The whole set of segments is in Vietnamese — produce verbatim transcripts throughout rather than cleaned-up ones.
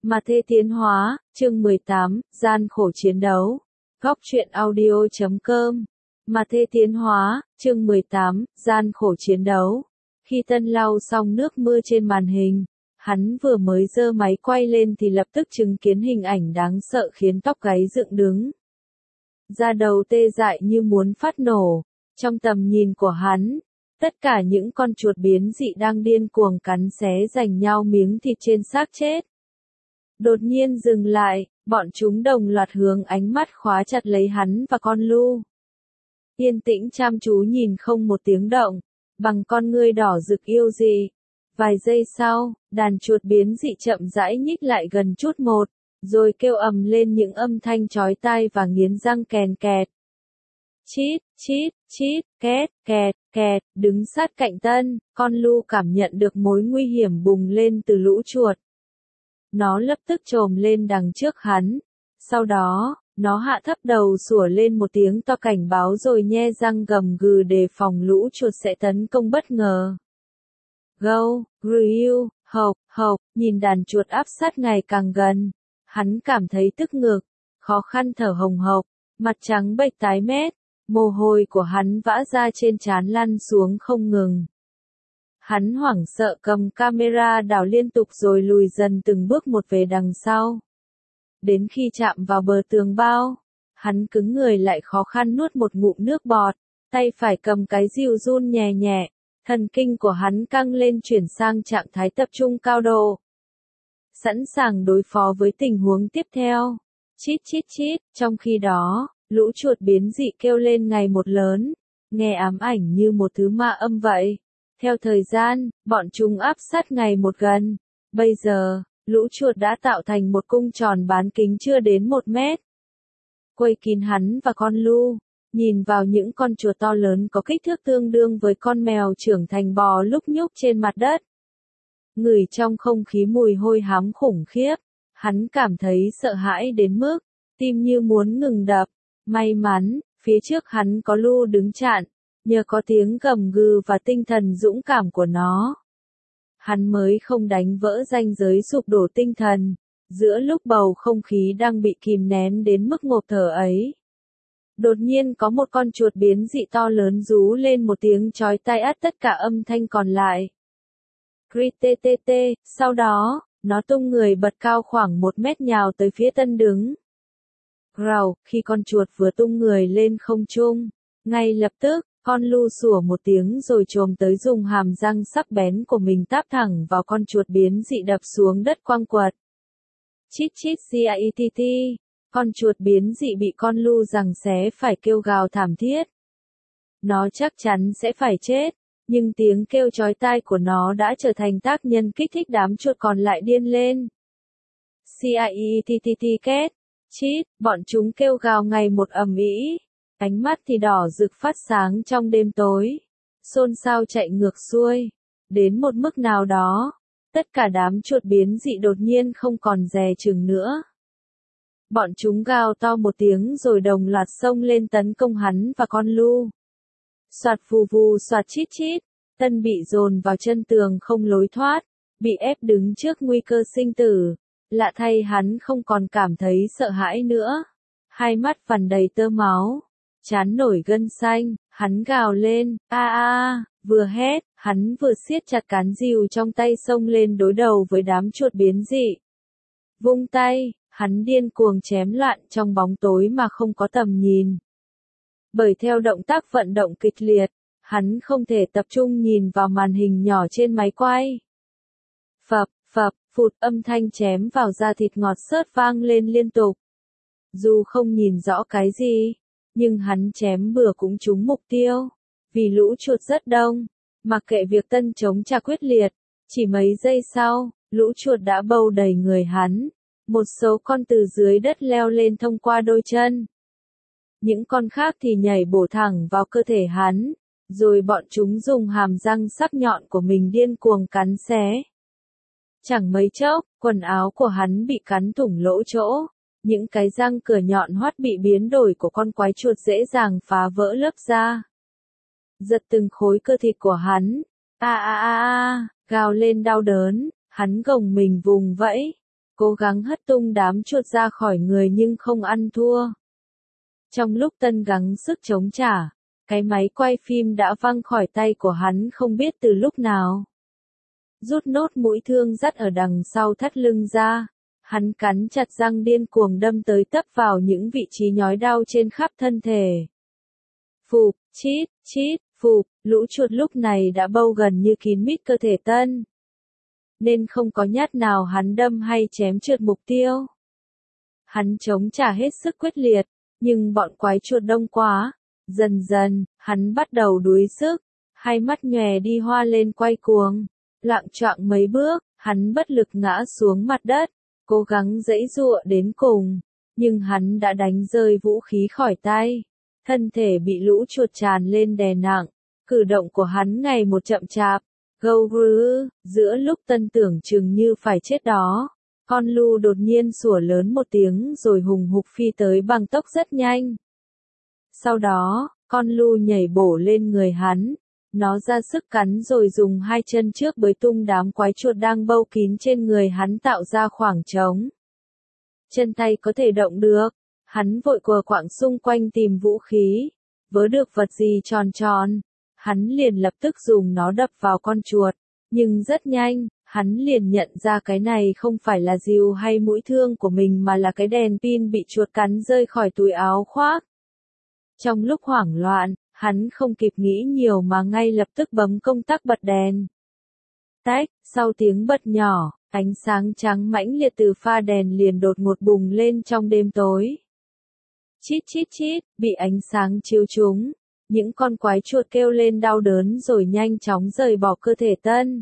Mà Thê Tiến Hóa, chương mười tám, gian khổ chiến đấu. Góc truyện audio chấm com. Mà Thê Tiến Hóa, chương mười tám, gian khổ chiến đấu. Khi Tân lau xong nước mưa trên màn hình, hắn vừa mới giơ máy quay lên thì lập tức chứng kiến hình ảnh đáng sợ khiến tóc gáy dựng đứng. Da đầu tê dại như muốn phát nổ. Trong tầm nhìn của hắn, tất cả những con chuột biến dị đang điên cuồng cắn xé giành nhau miếng thịt trên xác chết. Đột nhiên dừng lại, bọn chúng đồng loạt hướng ánh mắt khóa chặt lấy hắn và con Lu. Yên tĩnh chăm chú nhìn không một tiếng động, bằng con ngươi đỏ rực yêu dị. Vài giây sau, đàn chuột biến dị chậm rãi nhích lại gần chút một, rồi kêu ầm lên những âm thanh chói tai và nghiến răng kèn kẹt. Chít, chít, chít, két, kẹt, kẹt, đứng sát cạnh Tân, con Lu cảm nhận được mối nguy hiểm bùng lên từ lũ chuột. Nó lập tức trồm lên đằng trước hắn. Sau đó, nó hạ thấp đầu sủa lên một tiếng to cảnh báo rồi nhe răng gầm gừ đề phòng lũ chuột sẽ tấn công bất ngờ. Gâu, Ryu, hộc, hộc, nhìn đàn chuột áp sát ngày càng gần. Hắn cảm thấy tức ngực, khó khăn thở hồng hộc, mặt trắng bệch tái mét, mồ hôi của hắn vã ra trên trán lăn xuống không ngừng. Hắn hoảng sợ cầm camera đảo liên tục rồi lùi dần từng bước một về đằng sau. Đến khi chạm vào bờ tường bao, hắn cứng người lại khó khăn nuốt một ngụm nước bọt, tay phải cầm cái rìu run nhẹ nhẹ, thần kinh của hắn căng lên chuyển sang trạng thái tập trung cao độ. Sẵn sàng đối phó với tình huống tiếp theo. Chít chít chít, trong khi đó, lũ chuột biến dị kêu lên ngày một lớn, nghe ám ảnh như một thứ ma âm vậy. Theo thời gian, bọn chúng áp sát ngày một gần. Bây giờ, lũ chuột đã tạo thành một cung tròn bán kính chưa đến một mét. Quây kín hắn và con Lu, nhìn vào những con chuột to lớn có kích thước tương đương với con mèo trưởng thành bò lúc nhúc trên mặt đất. Ngửi trong không khí mùi hôi hám khủng khiếp, hắn cảm thấy sợ hãi đến mức, tim như muốn ngừng đập. May mắn, phía trước hắn có Lu đứng chặn. Nhờ có tiếng gầm gừ và tinh thần dũng cảm của nó, hắn mới không đánh vỡ ranh giới sụp đổ tinh thần, giữa lúc bầu không khí đang bị kìm nén đến mức ngộp thở ấy. Đột nhiên có một con chuột biến dị to lớn rú lên một tiếng chói tai át tất cả âm thanh còn lại. Crittt, sau đó, nó tung người bật cao khoảng một mét nhào tới phía Tân đứng. Rào, khi con chuột vừa tung người lên không trung, ngay lập tức, con Lu sủa một tiếng rồi trồm tới dùng hàm răng sắc bén của mình táp thẳng vào con chuột biến dị đập xuống đất quăng quật. Chít chít chít, con chuột biến dị bị con Lu giằng xé phải kêu gào thảm thiết. Nó chắc chắn sẽ phải chết, nhưng tiếng kêu chói tai của nó đã trở thành tác nhân kích thích đám chuột còn lại điên lên. Chít két, chít, bọn chúng kêu gào ngày một ầm ĩ. Ánh mắt thì đỏ rực phát sáng trong đêm tối, xôn xao chạy ngược xuôi. Đến một mức nào đó, tất cả đám chuột biến dị đột nhiên không còn dè chừng nữa. Bọn chúng gào to một tiếng rồi đồng loạt xông lên tấn công hắn và con Lu. Soạt vù vù soạt chít chít, Tân bị dồn vào chân tường không lối thoát, bị ép đứng trước nguy cơ sinh tử. Lạ thay hắn không còn cảm thấy sợ hãi nữa. Hai mắt vằn đầy tơ máu. Chán nổi gân xanh, hắn gào lên, a a, vừa hét, hắn vừa siết chặt cán rìu trong tay xông lên đối đầu với đám chuột biến dị. Vung tay, hắn điên cuồng chém loạn trong bóng tối mà không có tầm nhìn. Bởi theo động tác vận động kịch liệt, hắn không thể tập trung nhìn vào màn hình nhỏ trên máy quay. Phập, phập, phụt âm thanh chém vào da thịt ngọt xớt vang lên liên tục. Dù không nhìn rõ cái gì, nhưng hắn chém bừa cũng trúng mục tiêu. Vì lũ chuột rất đông, mặc kệ việc Tân chống trả quyết liệt, chỉ mấy giây sau, lũ chuột đã bâu đầy người hắn. Một số con từ dưới đất leo lên thông qua đôi chân. Những con khác thì nhảy bổ thẳng vào cơ thể hắn, rồi bọn chúng dùng hàm răng sắc nhọn của mình điên cuồng cắn xé. Chẳng mấy chốc, quần áo của hắn bị cắn thủng lỗ chỗ. Những cái răng cửa nhọn hoắt bị biến đổi của con quái chuột dễ dàng phá vỡ lớp da. Giật từng khối cơ thịt của hắn. A a a a, gào lên đau đớn, hắn gồng mình vùng vẫy. cố gắng hất tung đám chuột ra khỏi người nhưng không ăn thua. Trong lúc Tân gắng sức chống trả, cái máy quay phim đã văng khỏi tay của hắn không biết từ lúc nào. Rút nốt mũi thương dắt ở đằng sau thắt lưng ra, hắn cắn chặt răng điên cuồng đâm tới tấp vào những vị trí nhói đau trên khắp thân thể. Phụp, chít, chít, phụp, lũ chuột lúc này đã bâu gần như kín mít cơ thể Tân, nên không có nhát nào hắn đâm hay chém trượt mục tiêu. Hắn chống trả hết sức quyết liệt, nhưng bọn quái chuột đông quá, dần dần, hắn bắt đầu đuối sức, hai mắt nhòe đi hoa lên quay cuồng, loạng choạng mấy bước, hắn bất lực ngã xuống mặt đất, cố gắng giãy giụa đến cùng, nhưng hắn đã đánh rơi vũ khí khỏi tay, thân thể bị lũ chuột tràn lên đè nặng, cử động của hắn ngày một chậm chạp. Gâu rứ, giữa lúc Tân tưởng chừng như phải chết đó, con lu đột nhiên sủa lớn một tiếng rồi hùng hục phi tới bằng tốc rất nhanh. Sau đó, con lu nhảy bổ lên người hắn, nó ra sức cắn rồi dùng hai chân trước bới tung đám quái chuột đang bâu kín trên người hắn tạo ra khoảng trống. Chân tay có thể động được, hắn vội quờ quạng xung quanh tìm vũ khí, vớ được vật gì tròn tròn. Hắn liền lập tức dùng nó đập vào con chuột, nhưng rất nhanh, hắn liền nhận ra cái này không phải là rìu hay mũi thương của mình mà là cái đèn pin bị chuột cắn rơi khỏi túi áo khoác. Trong lúc hoảng loạn, hắn không kịp nghĩ nhiều mà ngay lập tức bấm công tắc bật đèn. Tách, sau tiếng bật nhỏ, ánh sáng trắng mãnh liệt từ pha đèn liền đột ngột bùng lên trong đêm tối. Chít chít chít, bị ánh sáng chiếu trúng. Những con quái chuột kêu lên đau đớn rồi nhanh chóng rời bỏ cơ thể Tân.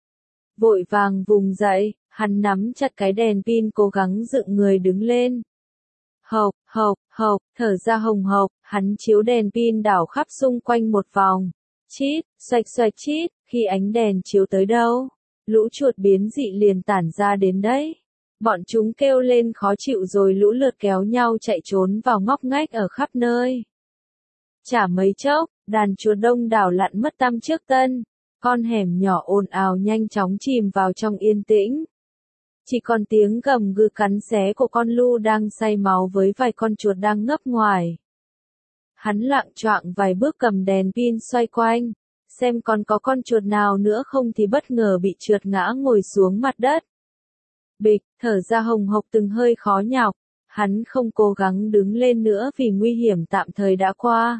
Vội vàng vùng dậy, hắn nắm chặt cái đèn pin cố gắng dựng người đứng lên. Hộc, hộc, hộc, thở ra hồng hộc, hắn chiếu đèn pin đảo khắp xung quanh một vòng. Chít, xoạch xoạch chít, khi ánh đèn chiếu tới đâu, lũ chuột biến dị liền tản ra đến đấy. Bọn chúng kêu lên khó chịu rồi lũ lượt kéo nhau chạy trốn vào ngóc ngách ở khắp nơi. Chả mấy chốc, đàn chuột đông đảo lặn mất tăm trước Tân, con hẻm nhỏ ồn ào nhanh chóng chìm vào trong yên tĩnh. Chỉ còn tiếng gầm gừ cắn xé của con lu đang say máu với vài con chuột đang ngấp ngoài. Hắn loạng choạng vài bước cầm đèn pin xoay quanh, xem còn có con chuột nào nữa không thì bất ngờ bị trượt ngã ngồi xuống mặt đất. Bịch, thở ra hồng hộc từng hơi khó nhọc, hắn không cố gắng đứng lên nữa vì nguy hiểm tạm thời đã qua.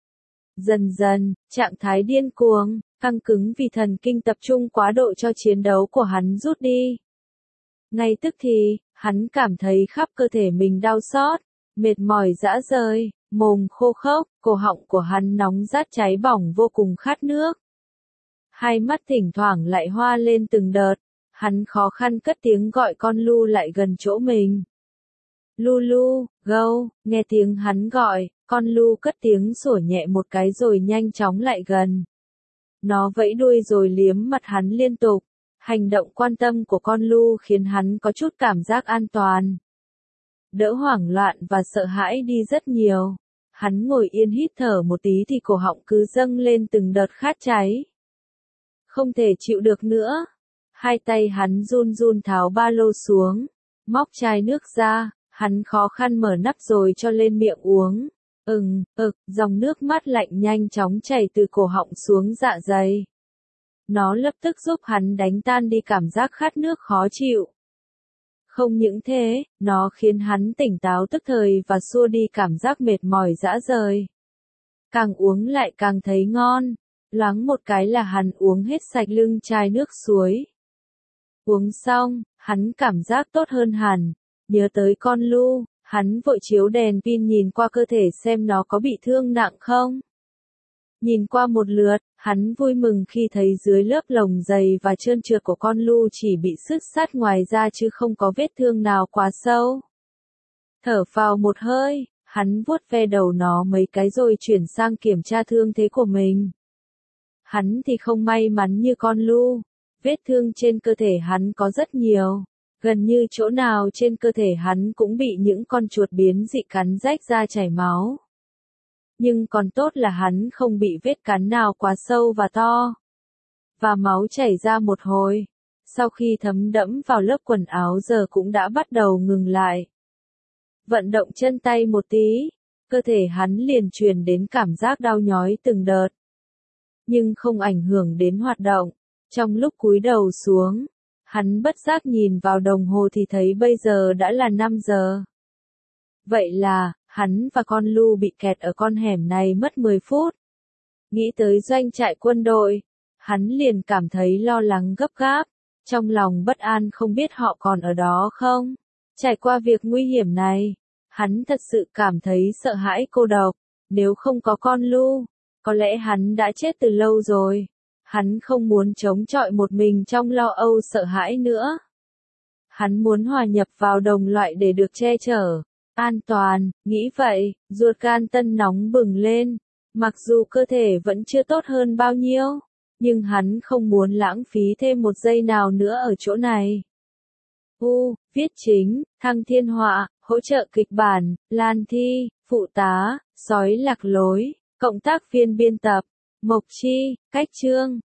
Dần dần, trạng thái điên cuồng, căng cứng vì thần kinh tập trung quá độ cho chiến đấu của hắn rút đi. Ngay tức thì, hắn cảm thấy khắp cơ thể mình đau xót, mệt mỏi rã rời, mồm khô khốc, cổ họng của hắn nóng rát cháy bỏng vô cùng khát nước. Hai mắt thỉnh thoảng lại hoa lên từng đợt, hắn khó khăn cất tiếng gọi con lu lại gần chỗ mình. Lu lu, gâu, nghe tiếng hắn gọi, con lu cất tiếng sủa nhẹ một cái rồi nhanh chóng lại gần. Nó vẫy đuôi rồi liếm mặt hắn liên tục. Hành động quan tâm của con lu khiến hắn có chút cảm giác an toàn. Đỡ hoảng loạn và sợ hãi đi rất nhiều. Hắn ngồi yên hít thở một tí thì cổ họng cứ dâng lên từng đợt khát cháy. Không thể chịu được nữa. Hai tay hắn run run tháo ba lô xuống, móc chai nước ra, hắn khó khăn mở nắp rồi cho lên miệng uống. Ừm, ực, dòng nước mát lạnh nhanh chóng chảy từ cổ họng xuống dạ dày. Nó lập tức giúp hắn đánh tan đi cảm giác khát nước khó chịu. Không những thế, nó khiến hắn tỉnh táo tức thời và xua đi cảm giác mệt mỏi rã rời. Càng uống lại càng thấy ngon, loáng một cái là hắn uống hết sạch lưng chai nước suối. Uống xong, hắn cảm giác tốt hơn hẳn, nhớ tới con lu, hắn vội chiếu đèn pin nhìn qua cơ thể xem nó có bị thương nặng không. Nhìn qua một lượt, hắn vui mừng khi thấy dưới lớp lồng dày và trơn trượt của con lu chỉ bị sứt sát ngoài ra chứ không có vết thương nào quá sâu. Thở phào một hơi, hắn vuốt ve đầu nó mấy cái rồi chuyển sang kiểm tra thương thế của mình. Hắn thì không may mắn như con lu, vết thương trên cơ thể hắn có rất nhiều, gần như chỗ nào trên cơ thể hắn cũng bị những con chuột biến dị cắn rách ra chảy máu. Nhưng còn tốt là hắn không bị vết cắn nào quá sâu và to. Và máu chảy ra một hồi. sau khi thấm đẫm vào lớp quần áo giờ cũng đã bắt đầu ngừng lại. Vận động chân tay một tí, cơ thể hắn liền truyền đến cảm giác đau nhói từng đợt. Nhưng không ảnh hưởng đến hoạt động. Trong lúc cúi đầu xuống, hắn bất giác nhìn vào đồng hồ thì thấy bây giờ đã là năm giờ. Vậy là, hắn và con Lu bị kẹt ở con hẻm này mất mười phút. Nghĩ tới doanh trại quân đội, hắn liền cảm thấy lo lắng gấp gáp, trong lòng bất an không biết họ còn ở đó không. Trải qua việc nguy hiểm này, hắn thật sự cảm thấy sợ hãi cô độc, nếu không có con Lu, có lẽ hắn đã chết từ lâu rồi. Hắn không muốn chống chọi một mình trong lo âu sợ hãi nữa. Hắn muốn hòa nhập vào đồng loại để được che chở, an toàn, nghĩ vậy, ruột gan Tân nóng bừng lên. Mặc dù cơ thể vẫn chưa tốt hơn bao nhiêu, nhưng hắn không muốn lãng phí thêm một giây nào nữa ở chỗ này. U, viết chính, Thăng Thiên Họa, hỗ trợ kịch bản, Lan Thi, phụ tá, sói lạc lối, cộng tác viên biên tập, Mộc Chi, cách chương.